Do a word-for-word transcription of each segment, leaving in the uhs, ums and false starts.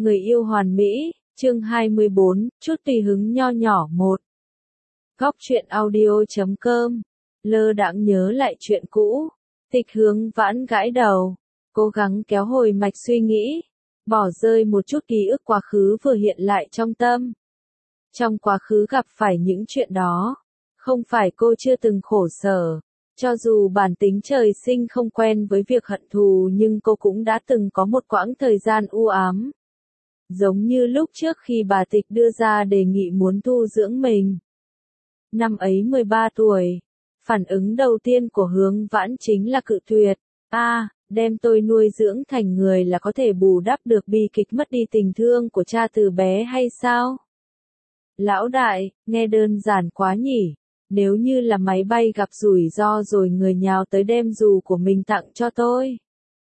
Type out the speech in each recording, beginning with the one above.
Người yêu hoàn mỹ, chương hai mươi bốn, chút tùy hứng nho nhỏ một. Góc truyện audio chấm com. Lơ đãng nhớ lại chuyện cũ. Tịch Hướng Vãn gãi đầu, cố gắng kéo hồi mạch suy nghĩ, bỏ rơi một chút ký ức quá khứ vừa hiện lại trong tâm. Trong quá khứ gặp phải những chuyện đó, không phải cô chưa từng khổ sở. Cho dù bản tính trời sinh không quen với việc hận thù nhưng cô cũng đã từng có một quãng thời gian u ám. Giống như lúc trước khi bà Tịch đưa ra đề nghị muốn tu dưỡng mình. Năm ấy mười ba tuổi, phản ứng đầu tiên của Hướng Vãn chính là cự tuyệt. A, à, đem tôi nuôi dưỡng thành người là có thể bù đắp được bi kịch mất đi tình thương của cha từ bé hay sao? Lão đại, nghe đơn giản quá nhỉ. Nếu như là máy bay gặp rủi ro rồi người nhào tới đem dù của mình tặng cho tôi.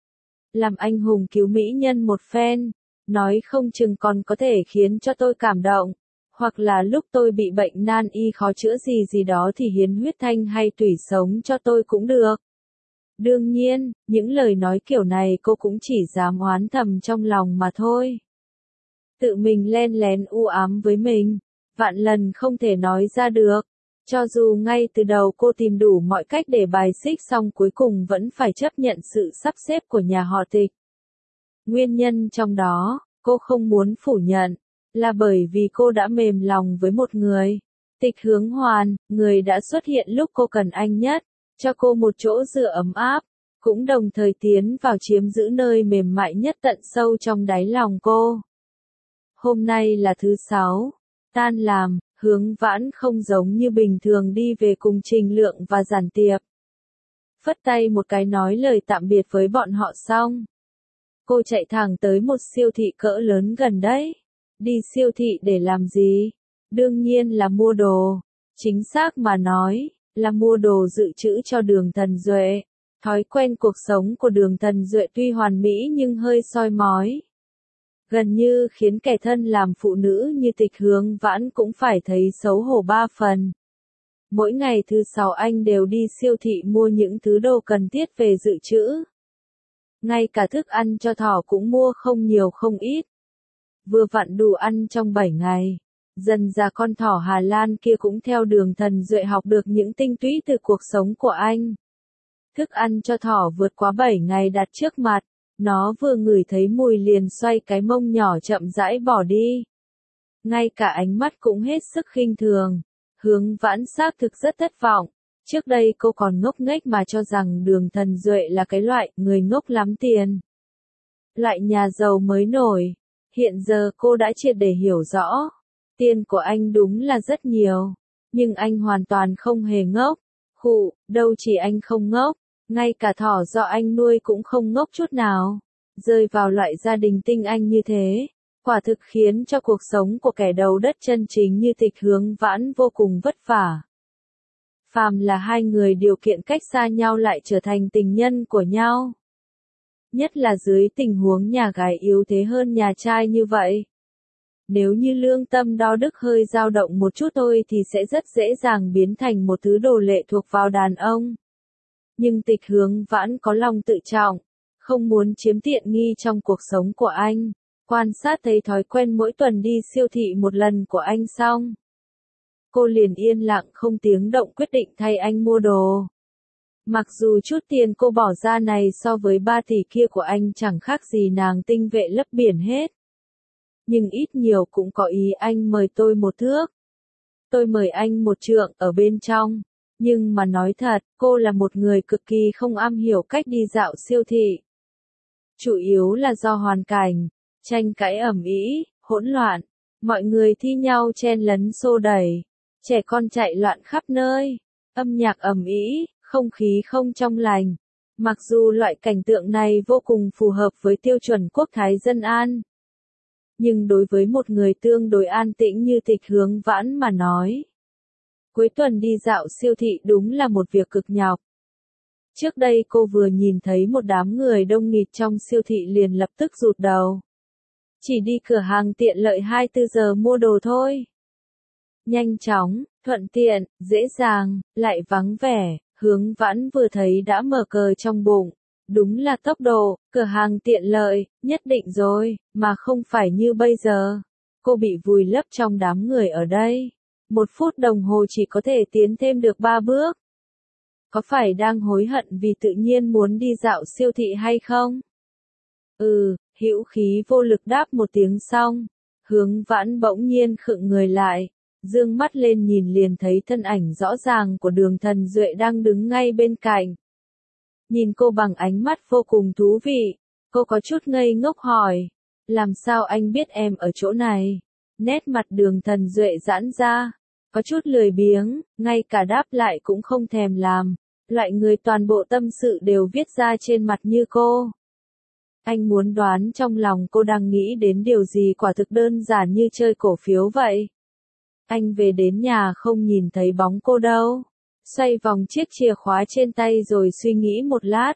Làm anh hùng cứu mỹ nhân một phen, nói không chừng còn có thể khiến cho tôi cảm động. Hoặc là lúc tôi bị bệnh nan y khó chữa gì gì đó thì hiến huyết thanh hay tủy sống cho tôi cũng được. Đương nhiên, những lời nói kiểu này cô cũng chỉ dám oán thầm trong lòng mà thôi. Tự mình len lén u ám với mình, vạn lần không thể nói ra được. Cho dù ngay từ đầu cô tìm đủ mọi cách để bài xích xong cuối cùng vẫn phải chấp nhận sự sắp xếp của nhà họ Tịch. Nguyên nhân trong đó, cô không muốn phủ nhận, là bởi vì cô đã mềm lòng với một người. Tịch Hướng Hoàn, người đã xuất hiện lúc cô cần anh nhất, cho cô một chỗ dựa ấm áp, cũng đồng thời tiến vào chiếm giữ nơi mềm mại nhất tận sâu trong đáy lòng cô. Hôm nay là thứ sáu, tan làm. Hướng Vãn không giống như bình thường đi về cùng Trình Lượng và Giản Tiệp. Phất tay một cái nói lời tạm biệt với bọn họ xong. Cô chạy thẳng tới một siêu thị cỡ lớn gần đấy. Đi siêu thị để làm gì? Đương nhiên là mua đồ. Chính xác mà nói, là mua đồ dự trữ cho Đường Thần Duệ. Thói quen cuộc sống của Đường Thần Duệ tuy hoàn mỹ nhưng hơi soi mói. Gần như khiến kẻ thân làm phụ nữ như Tịch Hướng Vãn cũng phải thấy xấu hổ ba phần. Mỗi ngày thứ sáu anh đều đi siêu thị mua những thứ đồ cần thiết về dự trữ. Ngay cả thức ăn cho thỏ cũng mua không nhiều không ít. Vừa vặn đủ ăn trong bảy ngày. Dần ra con thỏ Hà Lan kia cũng theo Đường Thần Duệ học được những tinh túy từ cuộc sống của anh. Thức ăn cho thỏ vượt quá bảy ngày đặt trước mặt. Nó vừa ngửi thấy mùi liền xoay cái mông nhỏ chậm rãi bỏ đi. Ngay cả ánh mắt cũng hết sức khinh thường. Hướng Vãn xác thực rất thất vọng. Trước đây cô còn ngốc nghếch mà cho rằng Đường Thần Duệ là cái loại người ngốc lắm tiền. Loại nhà giàu mới nổi. Hiện giờ cô đã triệt để hiểu rõ. Tiền của anh đúng là rất nhiều. Nhưng anh hoàn toàn không hề ngốc. Khụ, đâu chỉ anh không ngốc. Ngay cả thỏ do anh nuôi cũng không ngốc chút nào. Rơi vào loại gia đình tinh anh như thế, quả thực khiến cho cuộc sống của kẻ đầu đất chân chính như Tịch Hướng Vãn vô cùng vất vả. Phàm là hai người điều kiện cách xa nhau lại trở thành tình nhân của nhau. Nhất là dưới tình huống nhà gái yếu thế hơn nhà trai như vậy. Nếu như lương tâm đo đức hơi dao động một chút thôi thì sẽ rất dễ dàng biến thành một thứ đồ lệ thuộc vào đàn ông. Nhưng Tịch Hướng Vãn có lòng tự trọng, không muốn chiếm tiện nghi trong cuộc sống của anh. Quan sát thấy thói quen mỗi tuần đi siêu thị một lần của anh xong. Cô liền yên lặng không tiếng động quyết định thay anh mua đồ. Mặc dù chút tiền cô bỏ ra này so với ba tỷ kia của anh chẳng khác gì nàng tinh vệ lấp biển hết. Nhưng ít nhiều cũng có ý anh mời tôi một thước. Tôi mời anh một trượng ở bên trong. Nhưng mà nói thật, cô là một người cực kỳ không am hiểu cách đi dạo siêu thị. Chủ yếu là do hoàn cảnh, tranh cãi ầm ĩ, hỗn loạn, mọi người thi nhau chen lấn xô đẩy, trẻ con chạy loạn khắp nơi, âm nhạc ầm ĩ, không khí không trong lành. Mặc dù loại cảnh tượng này vô cùng phù hợp với tiêu chuẩn quốc thái dân an. Nhưng đối với một người tương đối an tĩnh như Tịch Hướng Vãn mà nói, cuối tuần đi dạo siêu thị đúng là một việc cực nhọc. Trước đây cô vừa nhìn thấy một đám người đông nghịt trong siêu thị liền lập tức rụt đầu. Chỉ đi cửa hàng tiện lợi hai mươi bốn giờ mua đồ thôi. Nhanh chóng, thuận tiện, dễ dàng, lại vắng vẻ, Hướng Vãn vừa thấy đã mở cờ trong bụng. Đúng là tốc độ, cửa hàng tiện lợi, nhất định rồi, mà không phải như bây giờ. Cô bị vùi lấp trong đám người ở đây. Một phút đồng hồ chỉ có thể tiến thêm được ba bước. Có phải đang hối hận vì tự nhiên muốn đi dạo siêu thị hay không? Ừ, hữu khí vô lực đáp một tiếng xong. Hướng Vãn bỗng nhiên khựng người lại. Dương mắt lên nhìn liền thấy thân ảnh rõ ràng của Đường Thần Duệ đang đứng ngay bên cạnh. Nhìn cô bằng ánh mắt vô cùng thú vị. Cô có chút ngây ngốc hỏi. Làm sao anh biết em ở chỗ này? Nét mặt Đường Thần Duệ giãn ra. Có chút lười biếng, ngay cả đáp lại cũng không thèm làm. Loại người toàn bộ tâm sự đều viết ra trên mặt như cô. Anh muốn đoán trong lòng cô đang nghĩ đến điều gì, quả thực đơn giản như chơi cổ phiếu vậy. Anh về đến nhà không nhìn thấy bóng cô đâu. Xoay vòng chiếc chìa khóa trên tay rồi suy nghĩ một lát.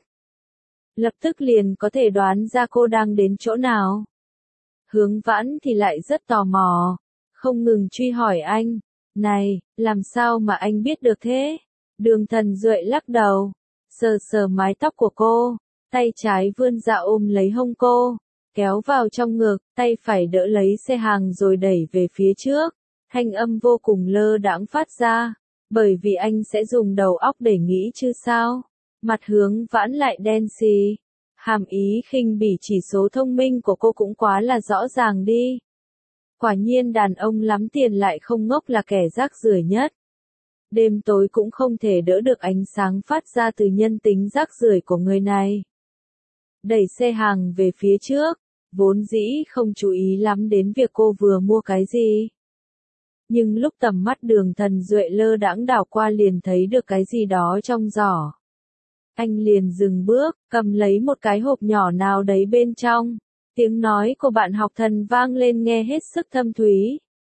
Lập tức liền có thể đoán ra cô đang đến chỗ nào. Hướng Vãn thì lại rất tò mò. Không ngừng truy hỏi anh. Này, làm sao mà anh biết được thế? Đường Thần Duệ lắc đầu. Sờ sờ mái tóc của cô. Tay trái vươn ra ôm lấy hông cô. Kéo vào trong ngực. Tay phải đỡ lấy xe hàng rồi đẩy về phía trước. Thanh âm vô cùng lơ đãng phát ra. Bởi vì anh sẽ dùng đầu óc để nghĩ chứ sao? Mặt Hướng Vãn lại đen xì. Hàm ý khinh bỉ chỉ số thông minh của cô cũng quá là rõ ràng đi. Quả nhiên đàn ông lắm tiền lại không ngốc là kẻ rác rưởi nhất. Đêm tối cũng không thể đỡ được ánh sáng phát ra từ nhân tính rác rưởi của người này. Đẩy xe hàng về phía trước, vốn dĩ không chú ý lắm đến việc cô vừa mua cái gì. Nhưng lúc tầm mắt Đường Thần Duệ lơ đãng đảo qua liền thấy được cái gì đó trong giỏ. Anh liền dừng bước, cầm lấy một cái hộp nhỏ nào đấy bên trong. Tiếng nói của bạn học thần vang lên nghe hết sức thâm thúy.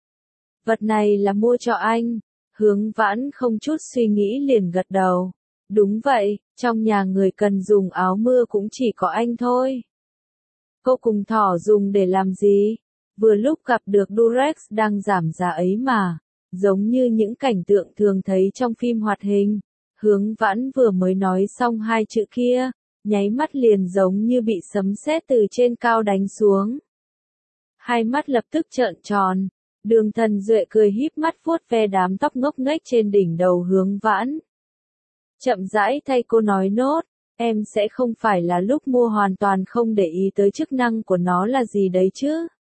Vật này là mua cho anh. Hướng Vãn không chút suy nghĩ liền gật đầu. Đúng vậy, trong nhà người cần dùng áo mưa cũng chỉ có anh thôi. Cô cùng thỏ dùng để làm gì? Vừa lúc gặp được Durex đang giảm giá ấy mà. Giống như những cảnh tượng thường thấy trong phim hoạt hình. Hướng Vãn vừa mới nói xong hai chữ kia. Nháy mắt liền giống như bị sấm sét từ trên cao đánh xuống. Hai mắt lập tức trợn tròn. Đường Thần Duệ cười híp mắt vuốt ve đám tóc ngốc nghếch trên đỉnh đầu Hướng Vãn. Chậm rãi thay cô nói nốt, em sẽ không phải là lúc mua hoàn toàn không để ý tới chức năng của nó là gì đấy chứ.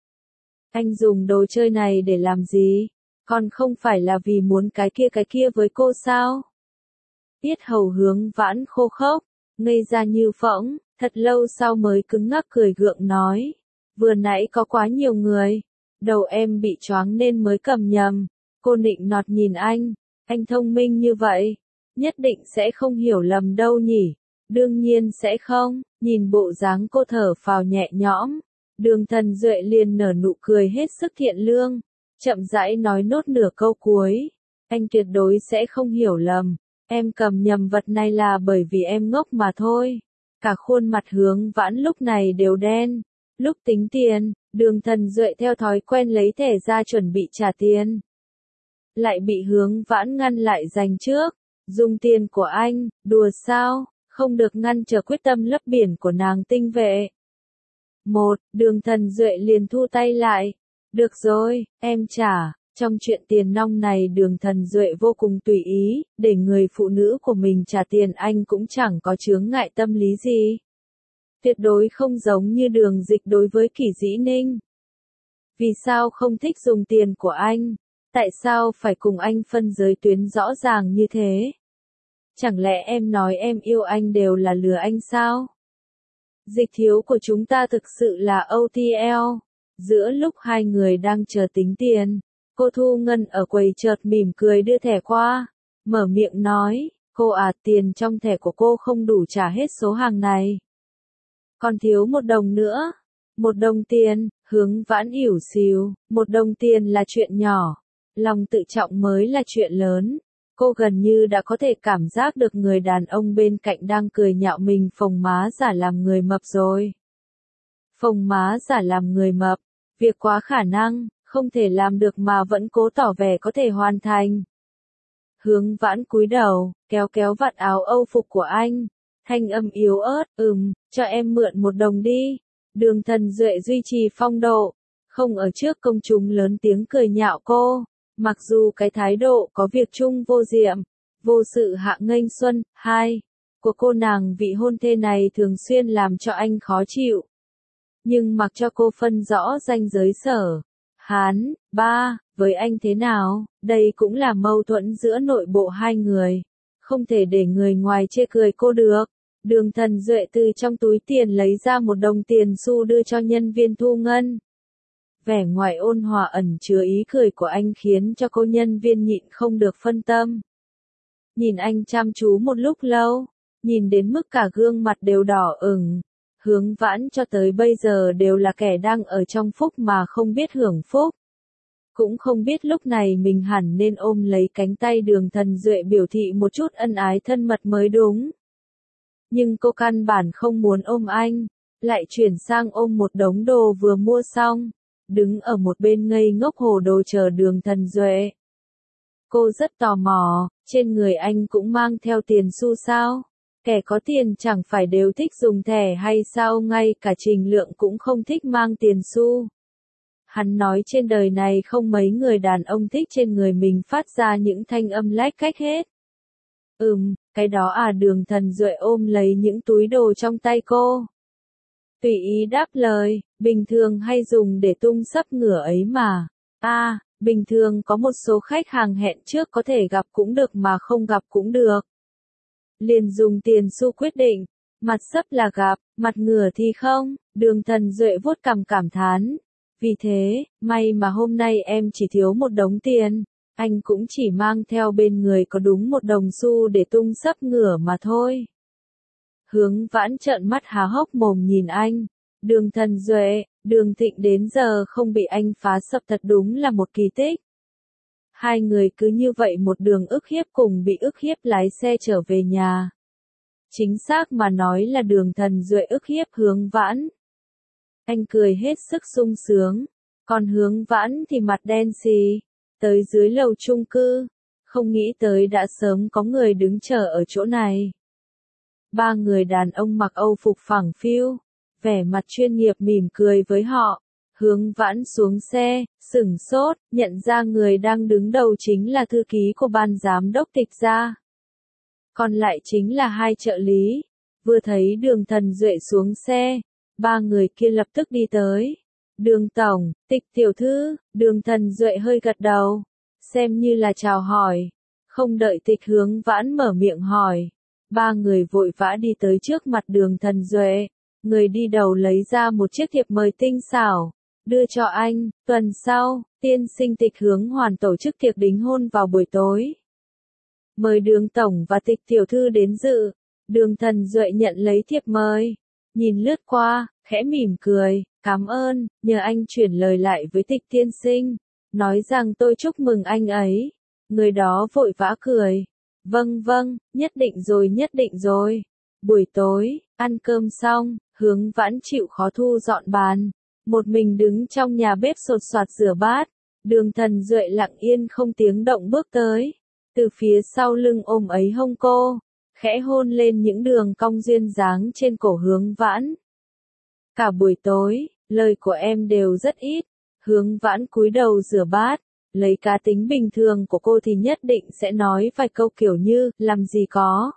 Anh dùng đồ chơi này để làm gì? Còn không phải là vì muốn cái kia cái kia với cô sao? Tiết hầu Hướng Vãn khô khốc, ngây ra như phỗng, thật lâu sau mới cứng ngắc cười gượng nói. Vừa nãy có quá nhiều người. Đầu em bị choáng nên mới cầm nhầm. Cô nịnh nọt nhìn anh. Anh thông minh như vậy. Nhất định sẽ không hiểu lầm đâu nhỉ. Đương nhiên sẽ không. Nhìn bộ dáng cô thở phào nhẹ nhõm. Đường Thần Duệ liền nở nụ cười hết sức thiện lương. Chậm rãi nói nốt nửa câu cuối. Anh tuyệt đối sẽ không hiểu lầm. Em cầm nhầm vật này là bởi vì em ngốc mà thôi. Cả khuôn mặt Hướng Vãn lúc này đều đen. Lúc tính tiền, Đường Thần Duệ theo thói quen lấy thẻ ra chuẩn bị trả tiền. Lại bị Hướng Vãn ngăn lại giành trước. Dùng tiền của anh, đùa sao, không được ngăn trở quyết tâm lấp biển của nàng tinh vệ. Một, Đường Thần Duệ liền thu tay lại. Được rồi, em trả. Trong chuyện tiền nong này Đường Thần Duệ vô cùng tùy ý, để người phụ nữ của mình trả tiền anh cũng chẳng có chướng ngại tâm lý gì. Tuyệt đối không giống như Đường Dịch đối với Kỷ Dĩ Ninh. Vì sao không thích dùng tiền của anh? Tại sao phải cùng anh phân giới tuyến rõ ràng như thế? Chẳng lẽ em nói em yêu anh đều là lừa anh sao? Dịch thiếu của chúng ta thực sự là ô tê lờ. Giữa lúc hai người đang chờ tính tiền, cô Thu Ngân ở quầy chợt mỉm cười đưa thẻ qua. Mở miệng nói, cô à, tiền trong thẻ của cô không đủ trả hết số hàng này. Còn thiếu một đồng nữa. Một đồng tiền, Hướng Vãn ỉu xìu, một đồng tiền là chuyện nhỏ. Lòng tự trọng mới là chuyện lớn. Cô gần như đã có thể cảm giác được người đàn ông bên cạnh đang cười nhạo mình phồng má giả làm người mập rồi. Phồng má giả làm người mập, việc quá khả năng, không thể làm được mà vẫn cố tỏ vẻ có thể hoàn thành. Hướng Vãn cúi đầu, kéo kéo vạt áo âu phục của anh. Thanh âm yếu ớt, ừm, cho em mượn một đồng đi. Đường Thần Duệ duy trì phong độ, không ở trước công chúng lớn tiếng cười nhạo cô. Mặc dù cái thái độ có việc chung vô diệm, vô sự hạ nghênh xuân, hai, của cô nàng vị hôn thê này thường xuyên làm cho anh khó chịu. Nhưng mặc cho cô phân rõ ranh giới sở, hán, ba, với anh thế nào, đây cũng là mâu thuẫn giữa nội bộ hai người. Không thể để người ngoài chê cười cô được. Đường Thần Duệ từ trong túi tiền lấy ra một đồng tiền xu đưa cho nhân viên thu ngân. Vẻ ngoài ôn hòa ẩn chứa ý cười của anh khiến cho cô nhân viên nhịn không được phân tâm. Nhìn anh chăm chú một lúc lâu, nhìn đến mức cả gương mặt đều đỏ ửng. Hướng Vãn cho tới bây giờ đều là kẻ đang ở trong phúc mà không biết hưởng phúc. Cũng không biết lúc này mình hẳn nên ôm lấy cánh tay Đường Thần Duệ biểu thị một chút ân ái thân mật mới đúng. Nhưng cô căn bản không muốn ôm anh, lại chuyển sang ôm một đống đồ vừa mua xong, đứng ở một bên ngây ngốc hồ đồ chờ Đường Thần Duệ. Cô rất tò mò, trên người anh cũng mang theo tiền xu sao? Kẻ có tiền chẳng phải đều thích dùng thẻ hay sao, ngay cả Trình Lượng cũng không thích mang tiền xu. Hắn nói trên đời này không mấy người đàn ông thích trên người mình phát ra những thanh âm lách cách hết. Ừm, cái đó à, Đường Thần Duệ ôm lấy những túi đồ trong tay cô. Tùy ý đáp lời, bình thường hay dùng để tung sấp ngửa ấy mà. À, bình thường có một số khách hàng hẹn trước có thể gặp cũng được mà không gặp cũng được. Liền dùng tiền xu quyết định, mặt sấp là gặp, mặt ngửa thì không. Đường Thần Duệ vuốt cằm cảm thán. Vì thế, may mà hôm nay em chỉ thiếu một đống tiền, anh cũng chỉ mang theo bên người có đúng một đồng xu để tung sấp ngửa mà thôi. Hướng Vãn trợn mắt há hốc mồm nhìn anh. Đường Thần Duệ, Đường Thịnh đến giờ không bị anh phá sập thật đúng là một kỳ tích. Hai người cứ như vậy một đường ức hiếp cùng bị ức hiếp lái xe trở về nhà. Chính xác mà nói là Đường Thần Duệ ức hiếp Hướng Vãn. Anh cười hết sức sung sướng, còn Hướng Vãn thì mặt đen xì. Tới dưới lầu chung cư, không nghĩ tới đã sớm có người đứng chờ ở chỗ này. Ba người đàn ông mặc Âu phục phẳng phiu, vẻ mặt chuyên nghiệp mỉm cười với họ. Hướng Vãn xuống xe, sửng sốt, nhận ra người đang đứng đầu chính là thư ký của ban giám đốc Tịch gia. Còn lại chính là hai trợ lý. Vừa thấy Đường Thần Duệ xuống xe, ba người kia lập tức đi tới. Đường tổng, Tịch tiểu thư. Đường Thần Duệ hơi gật đầu, xem như là chào hỏi. Không đợi Tịch Hướng Vãn mở miệng hỏi, ba người vội vã đi tới trước mặt Đường Thần Duệ. Người đi đầu lấy ra một chiếc thiệp mời tinh xảo, đưa cho anh. Tuần sau, tiên sinh Tịch Hướng Hoàn tổ chức tiệc đính hôn vào buổi tối. Mời Đường tổng và Tịch tiểu thư đến dự. Đường Thần Duệ nhận lấy thiệp mời, nhìn lướt qua, khẽ mỉm cười, cảm ơn, nhờ anh chuyển lời lại với Tịch tiên sinh, nói rằng tôi chúc mừng anh ấy. Người đó vội vã cười, vâng vâng, nhất định rồi nhất định rồi. Buổi tối, ăn cơm xong, Hướng Vãn chịu khó thu dọn bàn, một mình đứng trong nhà bếp sột soạt rửa bát. Đường Thần Duệ lặng yên không tiếng động bước tới, từ phía sau lưng ôm ấy hông cô, khẽ hôn lên những đường cong duyên dáng trên cổ Hướng Vãn. Cả buổi tối, lời của em đều rất ít. Hướng Vãn cúi đầu rửa bát, lấy cá tính bình thường của cô thì nhất định sẽ nói vài câu kiểu như, làm gì có.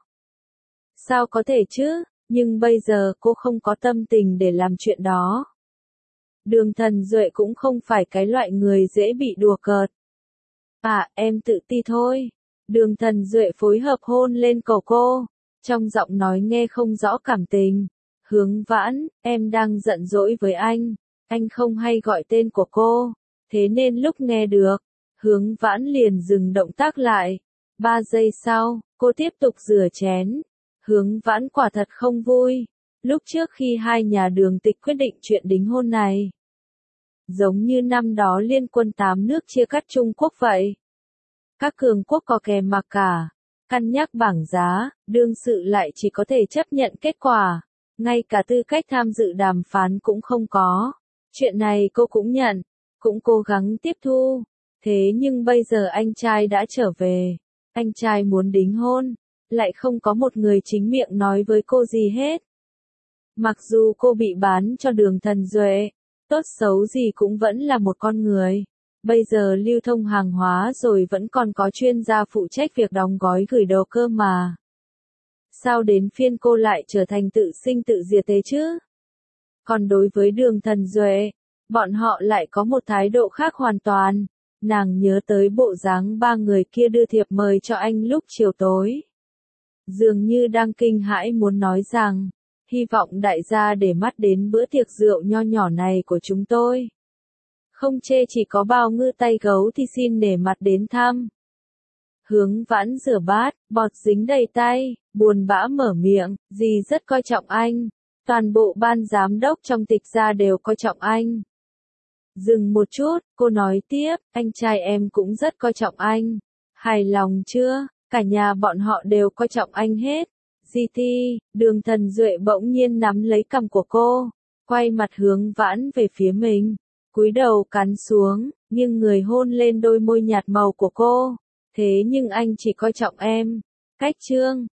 Sao có thể chứ, nhưng bây giờ cô không có tâm tình để làm chuyện đó. Đường Thần Duệ cũng không phải cái loại người dễ bị đùa cợt. À, em tự ti thôi. Đường Thần Duệ phối hợp hôn lên cổ cô, trong giọng nói nghe không rõ cảm tình. Hướng Vãn, em đang giận dỗi với anh, anh không hay gọi tên của cô, thế nên lúc nghe được, Hướng Vãn liền dừng động tác lại. Ba giây sau, cô tiếp tục rửa chén. Hướng Vãn quả thật không vui, lúc trước khi hai nhà Đường Tịch quyết định chuyện đính hôn này. Giống như năm đó liên quân tám nước chia cắt Trung Quốc vậy. Các cường quốc có kè mặc cả, cân nhắc bảng giá, đương sự lại chỉ có thể chấp nhận kết quả, ngay cả tư cách tham dự đàm phán cũng không có. Chuyện này cô cũng nhận, cũng cố gắng tiếp thu. Thế nhưng bây giờ anh trai đã trở về, anh trai muốn đính hôn, lại không có một người chính miệng nói với cô gì hết. Mặc dù cô bị bán cho Đường Thần Duệ, tốt xấu gì cũng vẫn là một con người. Bây giờ lưu thông hàng hóa rồi vẫn còn có chuyên gia phụ trách việc đóng gói gửi đồ cơ mà. Sao đến phiên cô lại trở thành tự sinh tự diệt thế chứ? Còn đối với Đường Thần Duệ, bọn họ lại có một thái độ khác hoàn toàn. Nàng nhớ tới bộ dáng ba người kia đưa thiệp mời cho anh lúc chiều tối. Dường như đang kinh hãi muốn nói rằng, hy vọng đại gia để mắt đến bữa tiệc rượu nho nhỏ này của chúng tôi. Không chê chỉ có bao ngư tay gấu thì xin nể mặt đến thăm. Hướng Vãn rửa bát, bọt dính đầy tay, buồn bã mở miệng, dì rất coi trọng anh. Toàn bộ ban giám đốc trong Tịch gia đều coi trọng anh. Dừng một chút, cô nói tiếp, anh trai em cũng rất coi trọng anh. Hài lòng chưa? Cả nhà bọn họ đều coi trọng anh hết. Di Ti, Đường Thần Duệ bỗng nhiên nắm lấy cằm của cô, quay mặt Hướng Vãn về phía mình, cúi đầu cắn xuống, nhưng người hôn lên đôi môi nhạt màu của cô. Thế nhưng anh chỉ coi trọng em. Cách chương